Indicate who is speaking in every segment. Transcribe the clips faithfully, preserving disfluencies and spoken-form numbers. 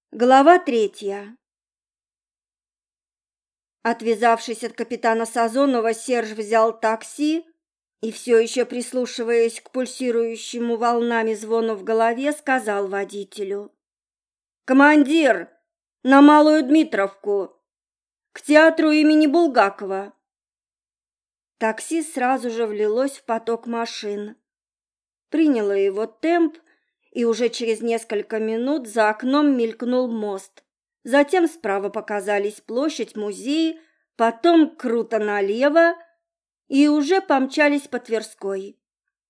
Speaker 1: Глава третья. Отвязавшись от капитана Сазонова, Серж взял такси и, все еще прислушиваясь к пульсирующему волнами звону в голове, сказал водителю: «Командир, на Малую Дмитровку, к театру имени Булгакова». Такси сразу же влилось в поток машин, приняло его темп, и уже через несколько минут за окном мелькнул мост. Затем справа показались площадь, музей, потом круто налево, и уже помчались по Тверской.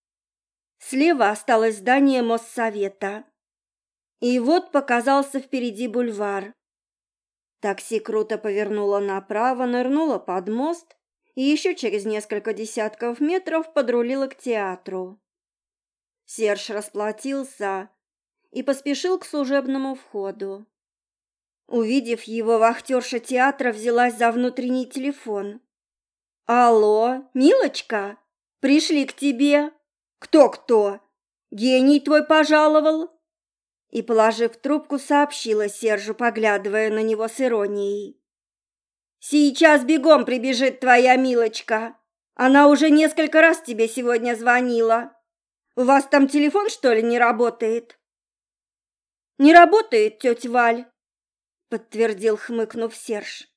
Speaker 1: Слева осталось здание Моссовета. И вот показался впереди бульвар. Такси круто повернуло направо, нырнуло под мост и еще через несколько десятков метров подрулило к театру. Серж расплатился и поспешил к служебному входу. Увидев его, вахтерша театра взялась за внутренний телефон. «Алло, милочка, пришли к тебе. Кто-кто? Гений твой пожаловал?» И, положив трубку, сообщила Сержу, поглядывая на него с иронией: «Сейчас бегом прибежит твоя милочка. Она уже несколько раз тебе сегодня звонила. У вас там телефон, что ли, не работает?» «Не работает, тетя Валь», — подтвердил, хмыкнув, Серж.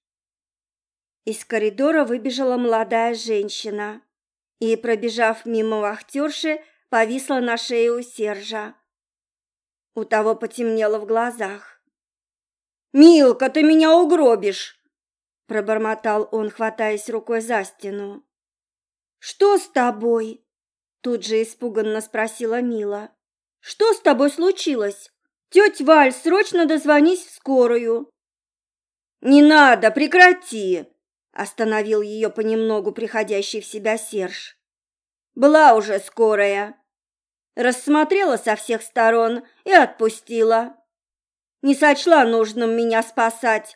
Speaker 1: Из коридора выбежала молодая женщина и, пробежав мимо вахтерши, повисла на шее у Сержа. У того потемнело в глазах. «Милка, ты меня угробишь!» — пробормотал он, хватаясь рукой за стену. «Что с тобой?» — тут же испуганно спросила Мила. «Что с тобой случилось? Тетя Валь, срочно дозвонись в скорую!» «Не надо, прекрати!» — остановил ее понемногу приходящий в себя Серж. «Была уже скорая. Рассмотрела со всех сторон и отпустила. Не сочла нужным меня спасать.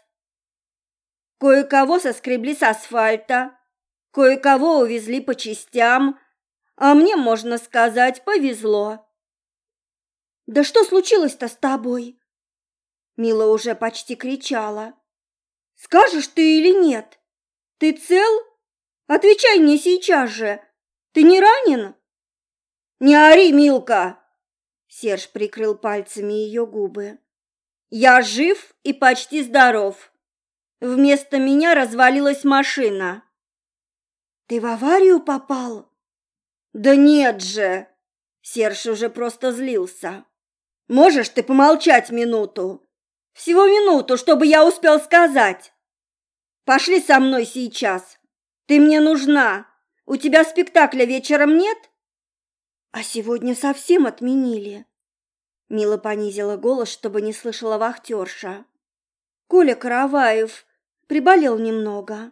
Speaker 1: Кое-кого соскребли с асфальта, кое-кого увезли по частям, а мне, можно сказать, повезло». «Да что случилось-то с тобой?» Мила уже почти кричала. «Скажешь ты или нет? Ты цел? Отвечай мне сейчас же. Ты не ранен?» «Не ори, Милка!» Серж прикрыл пальцами ее губы. «Я жив и почти здоров. Вместо меня развалилась машина». «Ты в аварию попал?» «Да нет же!» Серж уже просто злился. «Можешь ты помолчать минуту? Всего минуту, чтобы я успел сказать. Пошли со мной сейчас. Ты мне нужна. У тебя спектакля вечером нет?» «А сегодня совсем отменили». Мила понизила голос, чтобы не слышала вахтерша. «Коля Караваев приболел немного».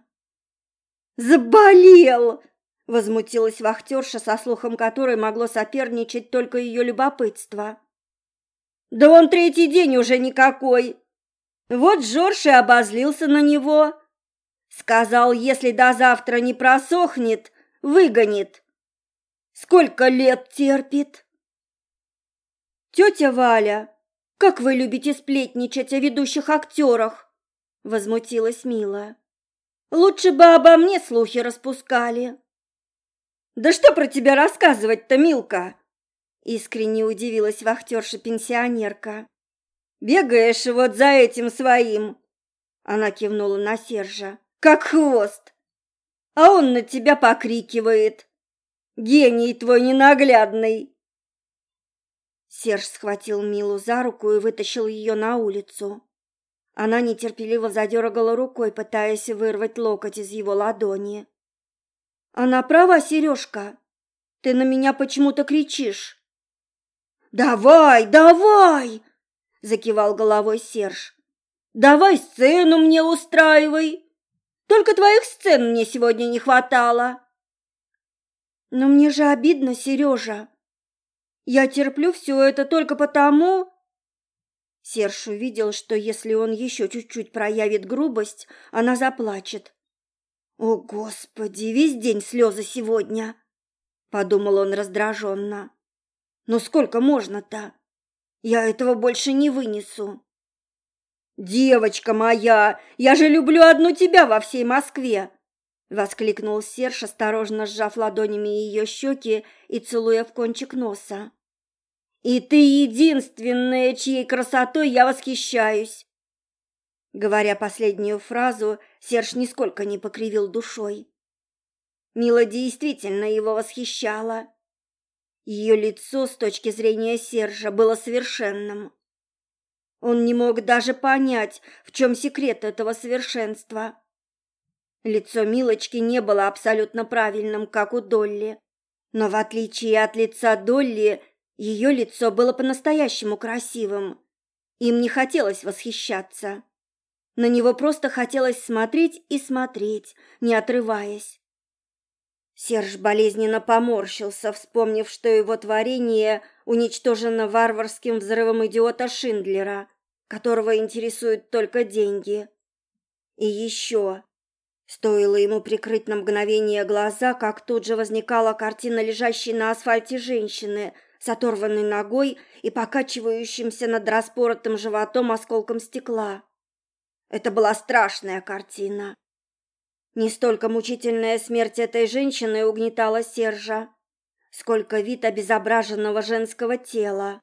Speaker 1: «Заболел!» — возмутилась вахтерша, со слухом которой могло соперничать только ее любопытство. «Да он третий день уже никакой. Вот Жорж и обозлился на него. Сказал, если до завтра не просохнет, выгонит. Сколько лет терпит?» «Тетя Валя, как вы любите сплетничать о ведущих актерах!» — возмутилась Мила. «Лучше бы обо мне слухи распускали». «Да что про тебя рассказывать-то, Милка?» — искренне удивилась вахтерша-пенсионерка. «Бегаешь вот за этим своим!» — она кивнула на Сержа. «Как хвост! А он на тебя покрикивает. Гений твой ненаглядный!» Серж схватил Милу за руку и вытащил ее на улицу. Она нетерпеливо задергала рукой, пытаясь вырвать локоть из его ладони. «Она права, Сережка. Ты на меня почему-то кричишь». «Давай, давай!» – закивал головой Серж. «Давай сцену мне устраивай. Только твоих сцен мне сегодня не хватало». «Но мне же обидно, Сережа. Я терплю все это только потому...» Серж увидел, что если он еще чуть-чуть проявит грубость, она заплачет. «О, Господи, весь день слезы сегодня!» – подумал он раздраженно. «Ну сколько можно-то? Я этого больше не вынесу». «Девочка моя, я же люблю одну тебя во всей Москве!» — воскликнул Серж, осторожно сжав ладонями ее щеки и целуя в кончик носа. «И ты единственная, чьей красотой я восхищаюсь!» Говоря последнюю фразу, Серж нисколько не покривил душой. Мила действительно его восхищала. Ее лицо с точки зрения Сержа было совершенным. Он не мог даже понять, в чем секрет этого совершенства. Лицо Милочки не было абсолютно правильным, как у Долли, но в отличие от лица Долли, ее лицо было по-настоящему красивым. Им не хотелось восхищаться. На него просто хотелось смотреть и смотреть, не отрываясь. Серж болезненно поморщился, вспомнив, что его творение уничтожено варварским взрывом идиота Шиндлера, которого интересуют только деньги. И еще, стоило ему прикрыть на мгновение глаза, как тут же возникала картина лежащей на асфальте женщины с оторванной ногой и покачивающимся над распоротым животом осколком стекла. Это была страшная картина. Не столько мучительная смерть этой женщины угнетала Сержа, сколько вид обезображенного женского тела.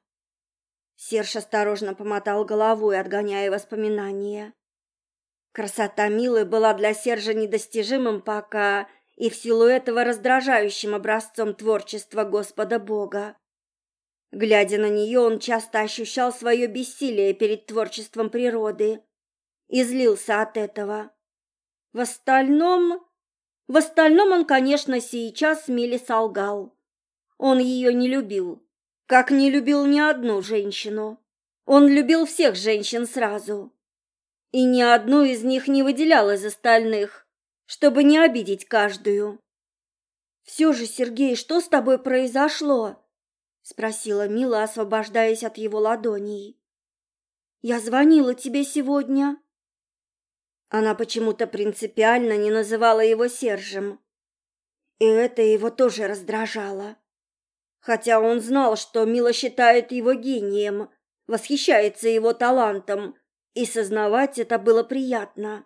Speaker 1: Серж осторожно помотал головой, отгоняя воспоминания. Красота Милы была для Сержа недостижимым пока и в силу этого раздражающим образцом творчества Господа Бога. Глядя на нее, он часто ощущал свое бессилие перед творчеством природы и злился от этого. В остальном, в остальном он, конечно, сейчас Миле солгал. Он ее не любил, как не любил ни одну женщину. Он любил всех женщин сразу. И ни одну из них не выделял из остальных, чтобы не обидеть каждую. «Все же, Сергей, что с тобой произошло?» — спросила Мила, освобождаясь от его ладоней. «Я звонила тебе сегодня». Она почему-то принципиально не называла его Сержем. И это его тоже раздражало. Хотя он знал, что Мила считает его гением, восхищается его талантом, и сознавать это было приятно.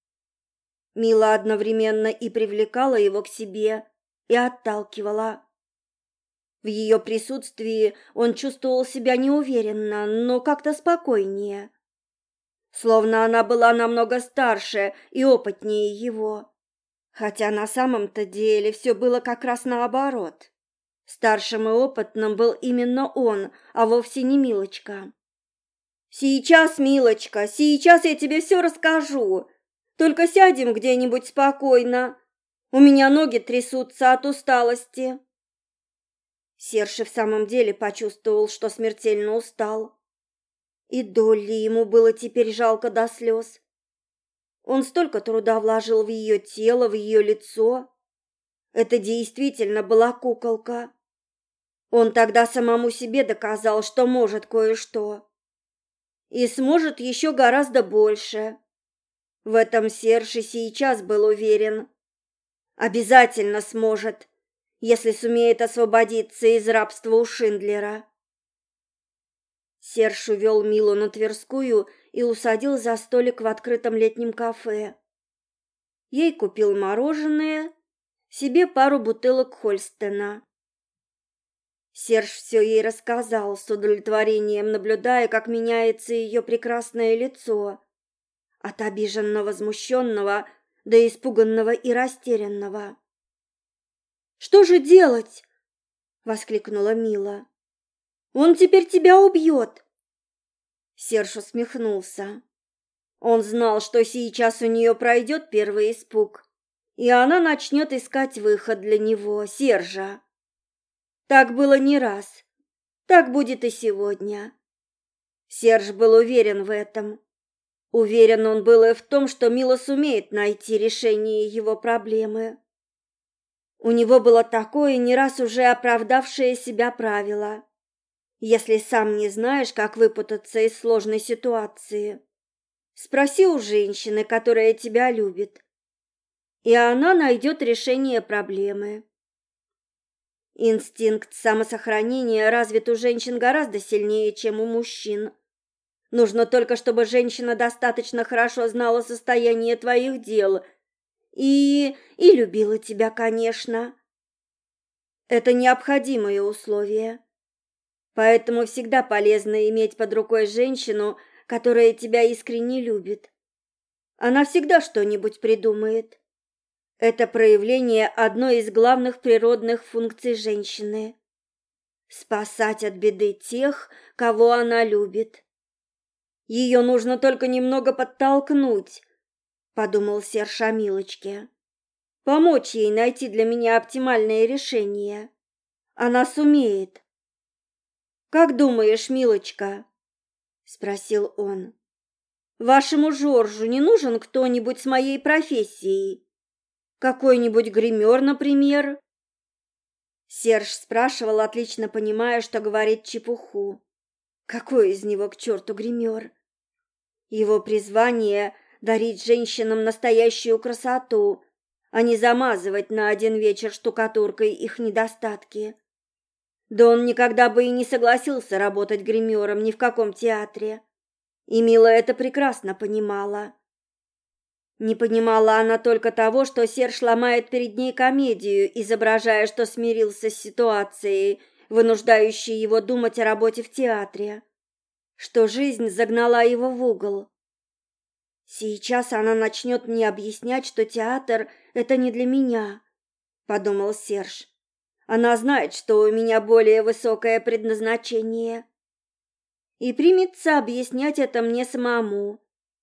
Speaker 1: Мила одновременно и привлекала его к себе, и отталкивала. В ее присутствии он чувствовал себя неуверенно, но как-то спокойнее. Словно она была намного старше и опытнее его. Хотя на самом-то деле все было как раз наоборот. Старшим и опытным был именно он, а вовсе не Милочка. «Сейчас, Милочка, сейчас я тебе все расскажу. Только сядем где-нибудь спокойно. У меня ноги трясутся от усталости». Серж и в самом деле почувствовал, что смертельно устал. И Долли ему было теперь жалко до слез. Он столько труда вложил в ее тело, в ее лицо. Это действительно была куколка. Он тогда самому себе доказал, что может кое-что. И сможет еще гораздо больше. В этом Серж и сейчас был уверен. Обязательно сможет, если сумеет освободиться из рабства у Шиндлера. Серж увел Милу на Тверскую и усадил за столик в открытом летнем кафе. Ей купил мороженое, себе пару бутылок Хольстена. Серж все ей рассказал, с удовлетворением наблюдая, как меняется ее прекрасное лицо, от обиженно возмущенного до испуганного и растерянного. «Что же делать?» — воскликнула Мила. «Он теперь тебя убьет!» Серж усмехнулся. Он знал, что сейчас у нее пройдет первый испуг, и она начнет искать выход для него, Сержа. Так было не раз, так будет и сегодня. Серж был уверен в этом. Уверен он был и в том, что Мила сумеет найти решение его проблемы. У него было такое не раз уже оправдавшее себя правило. Если сам не знаешь, как выпутаться из сложной ситуации, спроси у женщины, которая тебя любит, и она найдет решение проблемы. Инстинкт самосохранения развит у женщин гораздо сильнее, чем у мужчин. Нужно только, чтобы женщина достаточно хорошо знала состояние твоих дел и... и любила тебя, конечно. Это необходимое условие. Поэтому всегда полезно иметь под рукой женщину, которая тебя искренне любит. Она всегда что-нибудь придумает. Это проявление одной из главных природных функций женщины – спасать от беды тех, кого она любит. Ее нужно только немного подтолкнуть, подумал Серж о Милочке. Помочь ей найти для меня оптимальное решение. Она сумеет. «Как думаешь, Милочка?» – спросил он. «Вашему Жоржу не нужен кто-нибудь с моей профессией? Какой-нибудь гример, например?» Серж спрашивал, отлично понимая, что говорит чепуху. Какой из него к черту гример? Его призвание – дарить женщинам настоящую красоту, а не замазывать на один вечер штукатуркой их недостатки. Да он никогда бы и не согласился работать гримером ни в каком театре. И Мила это прекрасно понимала. Не понимала она только того, что Серж ломает перед ней комедию, изображая, что смирился с ситуацией, вынуждающей его думать о работе в театре, что жизнь загнала его в угол. «Сейчас она начнет мне объяснять, что театр – это не для меня», – подумал Серж. «Она знает, что у меня более высокое предназначение, и примется объяснять это мне самому».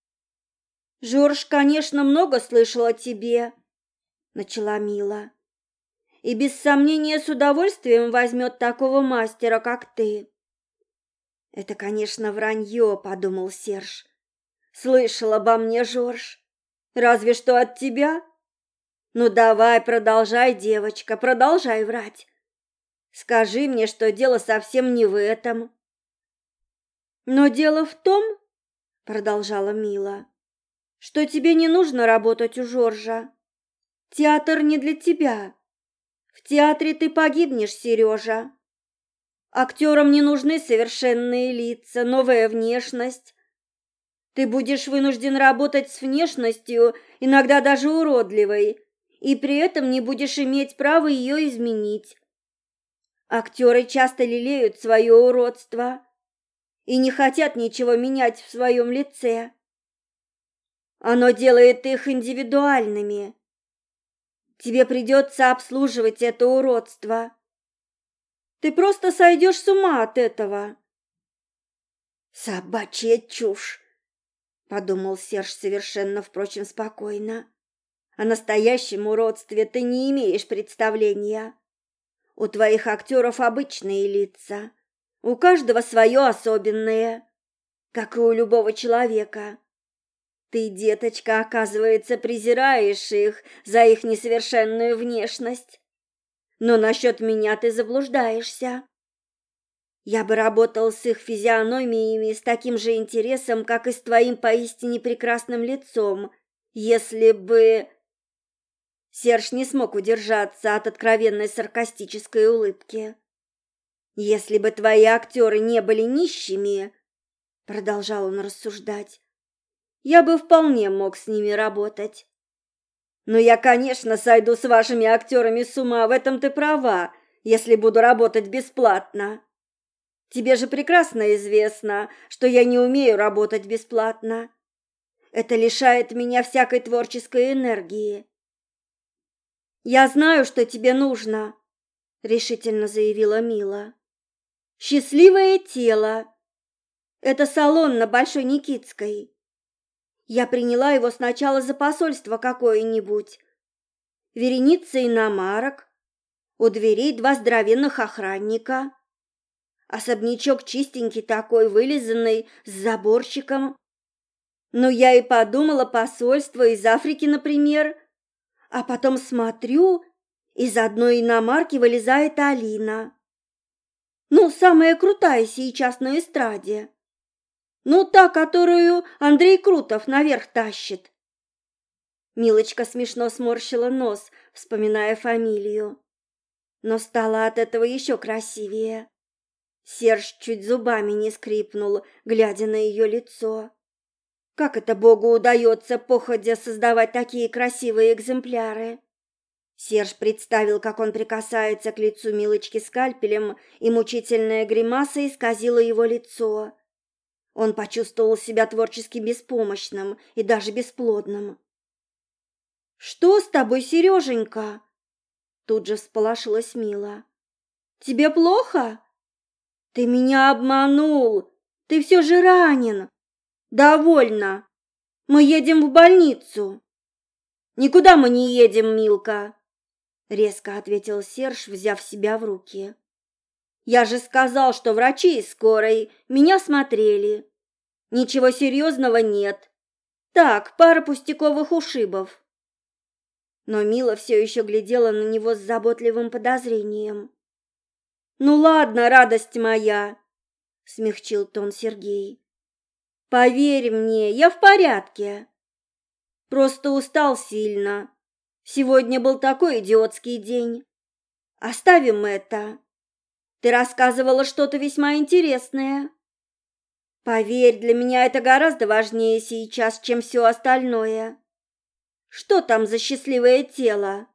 Speaker 1: «Жорж, конечно, много слышал о тебе», – начала Мила, «и без сомнения с удовольствием возьмет такого мастера, как ты». «Это, конечно, вранье», – подумал Серж. «Слышал обо мне, Жорж? Разве что от тебя? Ну давай, продолжай, девочка, продолжай врать. Скажи мне, что дело совсем не в этом». «Но дело в том, – продолжала Мила, – что тебе не нужно работать у Жоржа. Театр не для тебя. В театре ты погибнешь, Сережа. Актерам не нужны совершенные лица, новая внешность. Ты будешь вынужден работать с внешностью, иногда даже уродливой, и при этом не будешь иметь права ее изменить. Актеры часто лелеют свое уродство и не хотят ничего менять в своем лице. Оно делает их индивидуальными. Тебе придется обслуживать это уродство. Ты просто сойдешь с ума от этого». «Собачья чушь», — подумал Серж совершенно, впрочем, спокойно. «О настоящем уродстве ты не имеешь представления. У твоих актеров обычные лица, у каждого свое особенное, как и у любого человека. Ты, деточка, оказывается, презираешь их за их несовершенную внешность. Но насчет меня ты заблуждаешься. Я бы работал с их физиономиями с таким же интересом, как и с твоим поистине прекрасным лицом, если бы...» Серж не смог удержаться от откровенной саркастической улыбки. «Если бы твои актеры не были нищими, — продолжал он рассуждать, — я бы вполне мог с ними работать. Но я, конечно, сойду с вашими актерами с ума, в этом ты права, если буду работать бесплатно. Тебе же прекрасно известно, что я не умею работать бесплатно. Это лишает меня всякой творческой энергии». «Я знаю, что тебе нужно», — решительно заявила Мила. «Счастливое тело. Это салон на Большой Никитской. Я приняла его сначала за посольство какое-нибудь. Вереница иномарок, у дверей два здоровенных охранника. Особнячок чистенький такой, вылизанный, с заборчиком. Ну, я и подумала, посольство из Африки, например. А потом смотрю, из одной иномарки вылезает Алина. Ну, самая крутая сейчас на эстраде. Ну, та, которую Андрей Крутов наверх тащит». Милочка смешно сморщила нос, вспоминая фамилию, но стала от этого еще красивее. Серж чуть зубами не скрипнул, глядя на ее лицо. Как это Богу удается походя создавать такие красивые экземпляры? Серж представил, как он прикасается к лицу Милочки скальпелем, и мучительная гримаса исказила его лицо. Он почувствовал себя творчески беспомощным и даже бесплодным. «Что с тобой, Сереженька?» Тут же всполошилась Мила. «Тебе плохо? Ты меня обманул! Ты все же ранен! Довольно! Мы едем в больницу!» «Никуда мы не едем, Милка!» Резко ответил Серж, взяв себя в руки. «Я же сказал, что врачи из скорой меня смотрели. Ничего серьезного нет. Так, пара пустяковых ушибов». Но Мила все еще глядела на него с заботливым подозрением. «Ну ладно, радость моя!» — смягчил тон Сергей. «Поверь мне, я в порядке. Просто устал сильно. Сегодня был такой идиотский день. Оставим это. Ты рассказывала что-то весьма интересное. Поверь, для меня это гораздо важнее сейчас, чем все остальное. Что там за счастливое тело?»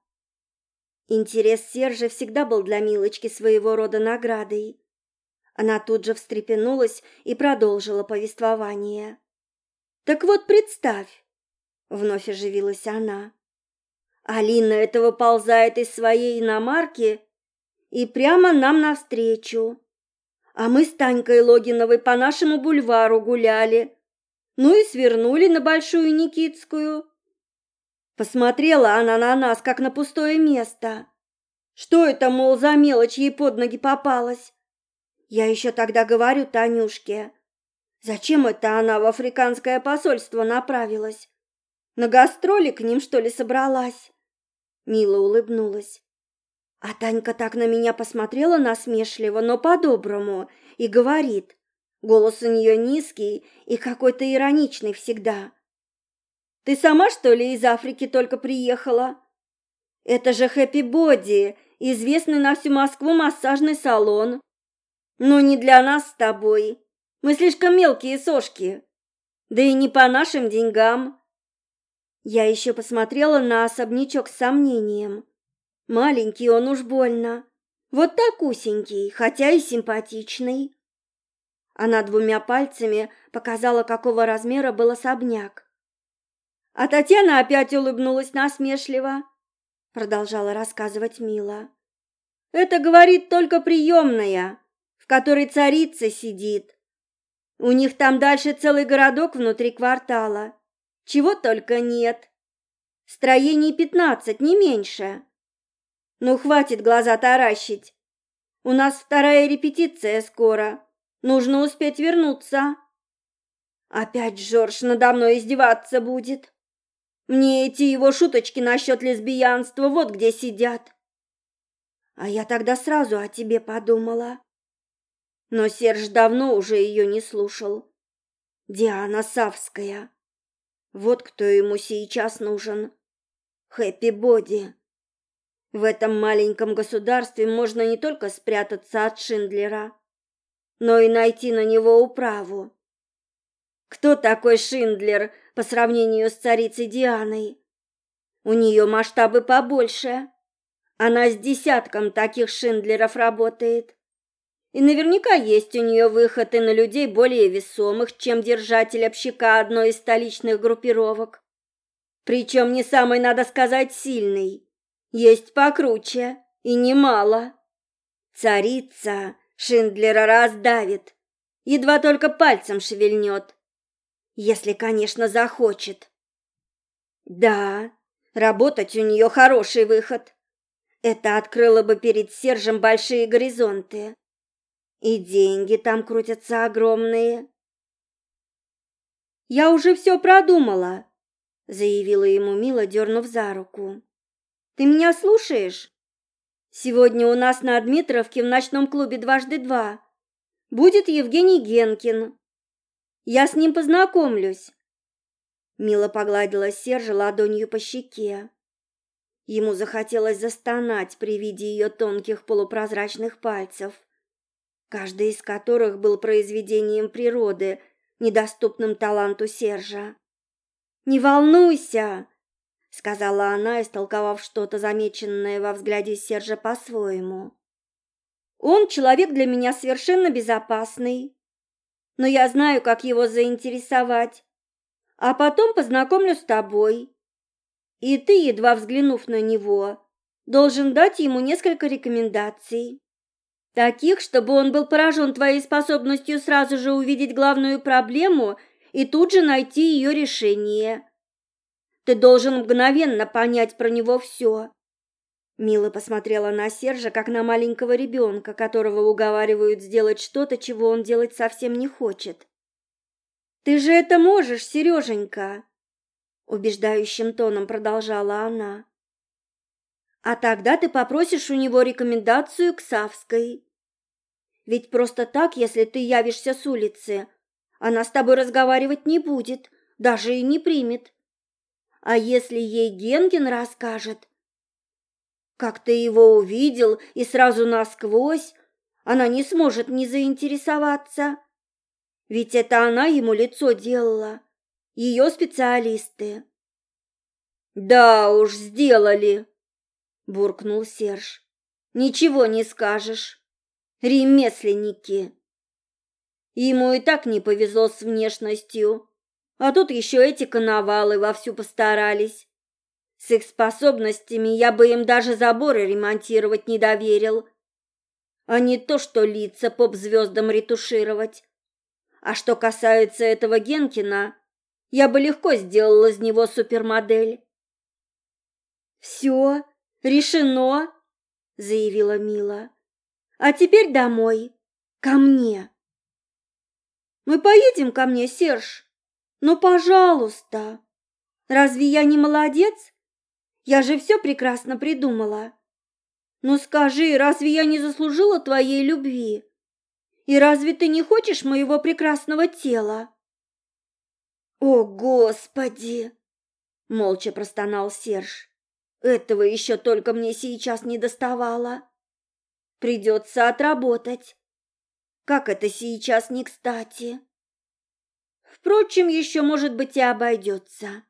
Speaker 1: Интерес Сержа всегда был для Милочки своего рода наградой. Она тут же встрепенулась и продолжила повествование. «Так вот, представь», — вновь оживилась она, «Алина эта выползает из своей иномарки и прямо нам навстречу. А мы с Танькой Логиновой по нашему бульвару гуляли, ну и свернули на Большую Никитскую. Посмотрела она на нас, как на пустое место. Что это, мол, за мелочь ей под ноги попалась? Я еще тогда говорю Танюшке, зачем это она в африканское посольство направилась? На гастроли к ним, что ли, собралась?» Мила улыбнулась. А Танька так на меня посмотрела насмешливо, но по-доброму, и говорит, голос у нее низкий и какой-то ироничный всегда: «Ты сама, что ли, из Африки только приехала? Это же Хэппи Боди, известный на всю Москву массажный салон. Но не для нас с тобой. Мы слишком мелкие сошки. Да и не по нашим деньгам». Я еще посмотрела на особнячок с сомнением. Маленький он уж больно. Вот так усенький, хотя и симпатичный. Она двумя пальцами показала, какого размера был особняк. А Татьяна опять улыбнулась насмешливо, продолжала рассказывать Мила. «Это, говорит, только приемная, в которой царица сидит. У них там дальше целый городок внутри квартала. Чего только нет. Строений пятнадцать, не меньше. Ну, хватит глаза таращить. У нас вторая репетиция скоро. Нужно успеть вернуться. Опять Жорж надо мной издеваться будет. Мне эти его шуточки насчет лесбиянства вот где сидят. А я тогда сразу о тебе подумала». Но Серж давно уже ее не слушал. Диана Савская. Вот кто ему сейчас нужен. Хэппи Боди. В этом маленьком государстве можно не только спрятаться от Шиндлера, но и найти на него управу. Кто такой Шиндлер по сравнению с царицей Дианой? У нее масштабы побольше. Она с десятком таких Шиндлеров работает. И наверняка есть у нее выход и на людей более весомых, чем держатель общака одной из столичных группировок. Причем не самой, надо сказать, сильной. Есть покруче, и немало. Царица Шиндлера раздавит, едва только пальцем шевельнет. Если, конечно, захочет. Да, работать у нее хороший выход. Это открыло бы перед Сержем большие горизонты. И деньги там крутятся огромные. «Я уже все продумала», — заявила ему Мила, дернув за руку. «Ты меня слушаешь? Сегодня у нас на Дмитровке в ночном клубе «Дважды два» будет Евгений Генкин. Я с ним познакомлюсь». Мила погладила Сержа ладонью по щеке. Ему захотелось застонать при виде ее тонких полупрозрачных пальцев. каждый из которых был произведением природы, недоступным таланту Сержа. «Не волнуйся», — сказала она, истолковав что-то, замеченное во взгляде Сержа по-своему. «Он человек для меня совершенно безопасный, но я знаю, как его заинтересовать, а потом познакомлю с тобой. И ты, едва взглянув на него, должен дать ему несколько рекомендаций, таких, чтобы он был поражен твоей способностью сразу же увидеть главную проблему и тут же найти ее решение. Ты должен мгновенно понять про него все». Мила посмотрела на Сержа, как на маленького ребенка, которого уговаривают сделать что-то, чего он делать совсем не хочет. «Ты же это можешь, Сереженька!» Убеждающим тоном продолжала она. «А тогда ты попросишь у него рекомендацию к Савской. Ведь просто так, если ты явишься с улицы, она с тобой разговаривать не будет, даже и не примет. А если ей Генгин расскажет, как ты его увидел и сразу насквозь, она не сможет не заинтересоваться. Ведь это она ему лицо делала, ее специалисты». «Да уж, сделали», — буркнул Серж. «Ничего не скажешь. Ремесленники. Ему и так не повезло с внешностью, а тут еще эти коновалы вовсю постарались. С их способностями я бы им даже заборы ремонтировать не доверил, а не то что лица поп-звездам ретушировать. А что касается этого Генкина, я бы легко сделала из него супермодель». «Все, решено», — заявила Мила. «А теперь домой, ко мне». «Мы поедем ко мне, Серж? Ну, пожалуйста. Разве я не молодец? Я же все прекрасно придумала. Ну скажи, разве я не заслужила твоей любви? И разве ты не хочешь моего прекрасного тела?» «О, Господи!» — молча простонал Серж. «Этого еще только мне сейчас не доставало. Придется отработать. Как это сейчас не кстати. Впрочем, еще, может быть, и обойдется».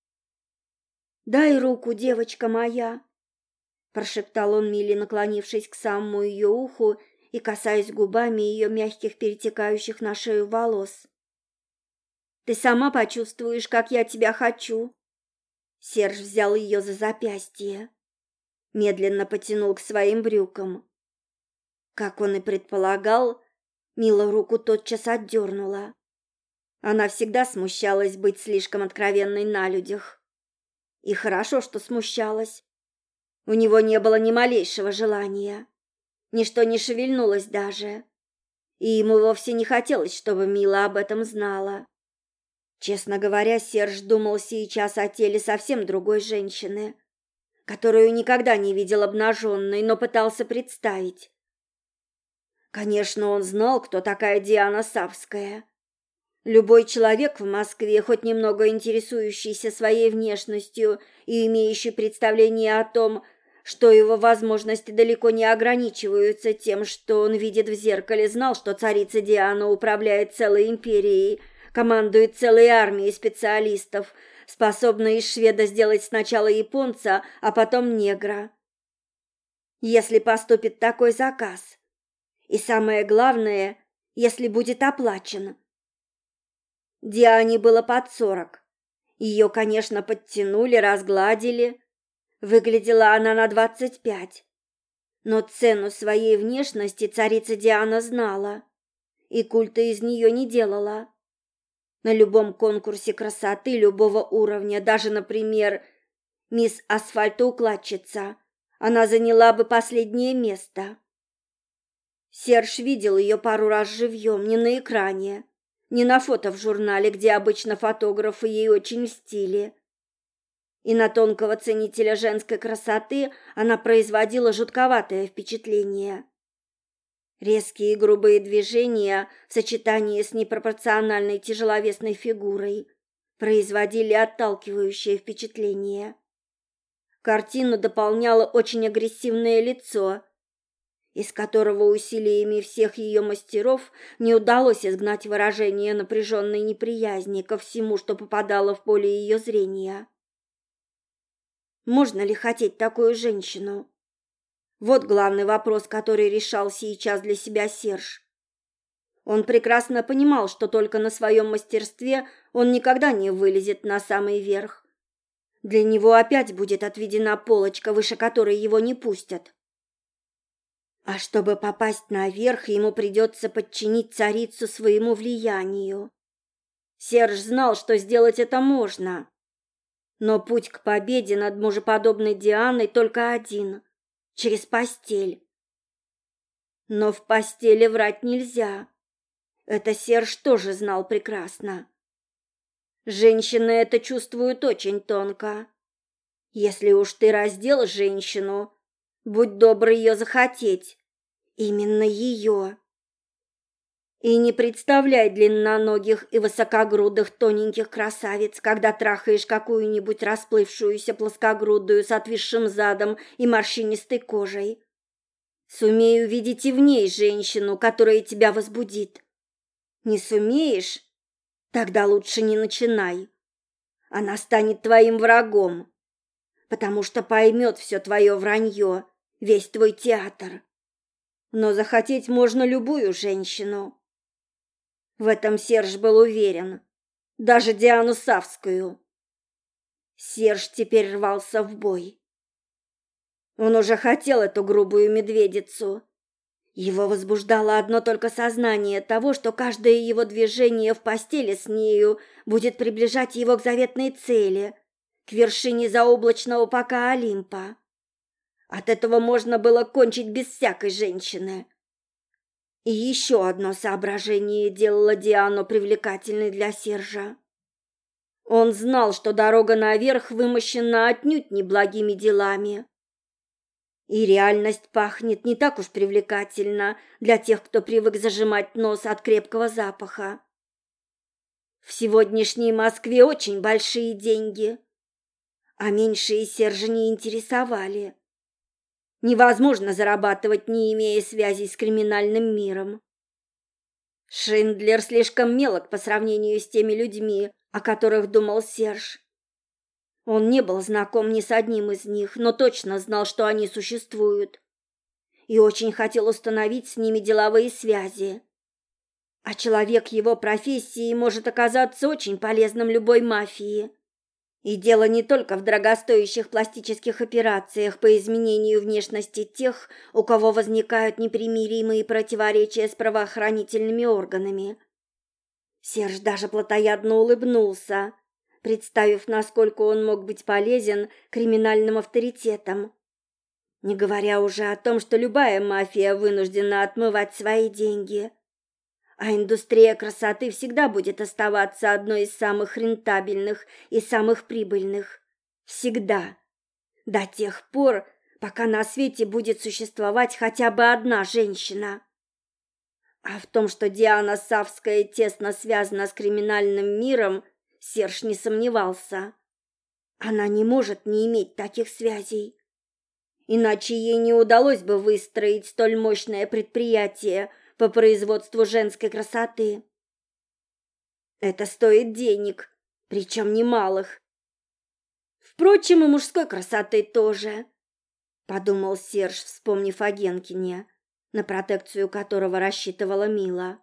Speaker 1: «Дай руку, девочка моя», — прошептал он Миле, наклонившись к самому ее уху и касаясь губами ее мягких, перетекающих на шею волос. «Ты сама почувствуешь, как я тебя хочу». Серж взял ее за запястье, медленно потянул к своим брюкам. Как он и предполагал, Мила руку тотчас отдернула. Она всегда смущалась быть слишком откровенной на людях. И хорошо, что смущалась. У него не было ни малейшего желания. Ничто не шевельнулось даже. И ему вовсе не хотелось, чтобы Мила об этом знала. Честно говоря, Серж думал сейчас о теле совсем другой женщины, которую никогда не видел обнаженной, но пытался представить. Конечно, он знал, кто такая Диана Савская. Любой человек в Москве, хоть немного интересующийся своей внешностью и имеющий представление о том, что его возможности далеко не ограничиваются тем, что он видит в зеркале, знал, что царица Диана управляет целой империей, командует целой армией специалистов, способной из шведа сделать сначала японца, а потом негра. Если поступит такой заказ. И самое главное, если будет оплачен. Диане было под сорок. Ее, конечно, подтянули, разгладили. Выглядела она на двадцать пять. Но цену своей внешности царица Диана знала и культа из нее не делала. На любом конкурсе красоты любого уровня, даже, например, мисс Асфальтоукладчица, она заняла бы последнее место. Серж видел ее пару раз живьем, не на экране, не на фото в журнале, где обычно фотографы ей очень льстили. И на тонкого ценителя женской красоты она производила жутковатое впечатление. Резкие и грубые движения в сочетании с непропорциональной тяжеловесной фигурой производили отталкивающее впечатление. Картину дополняло очень агрессивное лицо из которого усилиями всех ее мастеров не удалось изгнать выражение напряженной неприязни ко всему, что попадало в поле ее зрения. Можно ли хотеть такую женщину? Вот главный вопрос, который решал сейчас для себя Серж. Он прекрасно понимал, что только на своем мастерстве он никогда не вылезет на самый верх. Для него опять будет отведена полочка, выше которой его не пустят. А чтобы попасть наверх, ему придется подчинить царицу своему влиянию. Серж знал, что сделать это можно. Но путь к победе над мужеподобной Дианой только один — через постель. Но в постели врать нельзя. Это Серж тоже знал прекрасно. Женщины это чувствуют очень тонко. Если уж ты раздел женщину, будь добр ее захотеть. Именно ее. И не представляй длинноногих и высокогрудых тоненьких красавиц, когда трахаешь какую-нибудь расплывшуюся плоскогрудую с отвисшим задом и морщинистой кожей. Сумей увидеть и в ней женщину, которая тебя возбудит. Не сумеешь? Тогда лучше не начинай. Она станет твоим врагом, потому что поймет все твое вранье, весь твой театр. Но захотеть можно любую женщину. В этом Серж был уверен, даже Диану Савскую. Серж теперь рвался в бой. Он уже хотел эту грубую медведицу. Его возбуждало одно только сознание того, что каждое его движение в постели с нею будет приближать его к заветной цели, к вершине заоблачного пока Олимпа. От этого можно было кончить без всякой женщины. И еще одно соображение делало Диану привлекательной для Сержа. Он знал, что дорога наверх вымощена отнюдь не благими делами. И реальность пахнет не так уж привлекательно для тех, кто привык зажимать нос от крепкого запаха. В сегодняшней Москве очень большие деньги, а меньшие Сержа не интересовали. Невозможно зарабатывать, не имея связей с криминальным миром. Шиндлер слишком мелок по сравнению с теми людьми, о которых думал Серж. Он не был знаком ни с одним из них, но точно знал, что они существуют, и очень хотел установить с ними деловые связи. А человек его профессии может оказаться очень полезным любой мафии. И дело не только в дорогостоящих пластических операциях по изменению внешности тех, у кого возникают непримиримые противоречия с правоохранительными органами. Серж даже плотоядно улыбнулся, представив, насколько он мог быть полезен криминальным авторитетам. Не говоря уже о том, что любая мафия вынуждена отмывать свои деньги. А индустрия красоты всегда будет оставаться одной из самых рентабельных и самых прибыльных. Всегда. До тех пор, пока на свете будет существовать хотя бы одна женщина. А в том, что Диана Савская тесно связана с криминальным миром, Серж не сомневался. Она не может не иметь таких связей. Иначе ей не удалось бы выстроить столь мощное предприятие по производству женской красоты. Это стоит денег, причем немалых. Впрочем, и мужской красоты тоже, подумал Серж, вспомнив о Генкине, на протекцию которого рассчитывала Мила.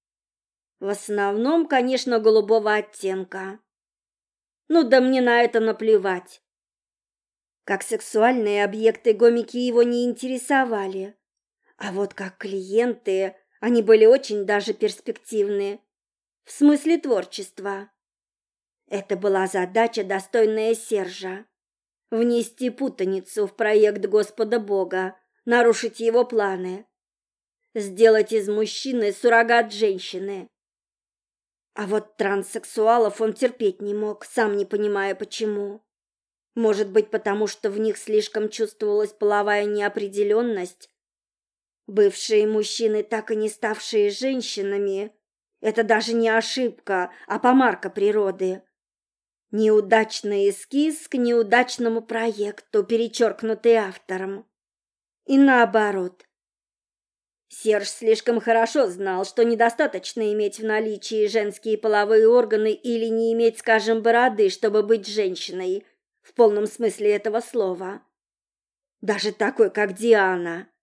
Speaker 1: В основном, конечно, голубого оттенка. Ну да мне на это наплевать. Как сексуальные объекты гомики его не интересовали. А вот как клиенты, они были очень даже перспективны. В смысле творчества. Это была задача, достойная Сержа. Внести путаницу в проект Господа Бога, нарушить его планы. Сделать из мужчины суррогат женщины. А вот транссексуалов он терпеть не мог, сам не понимая почему. Может быть, потому что в них слишком чувствовалась половая неопределенность. Бывшие мужчины, так и не ставшие женщинами, это даже не ошибка, а помарка природы. Неудачный эскиз к неудачному проекту, перечеркнутый автором. И наоборот, Серж слишком хорошо знал, что недостаточно иметь в наличии женские половые органы или не иметь, скажем, бороды, чтобы быть женщиной, в полном смысле этого слова. Даже такой, как Диана,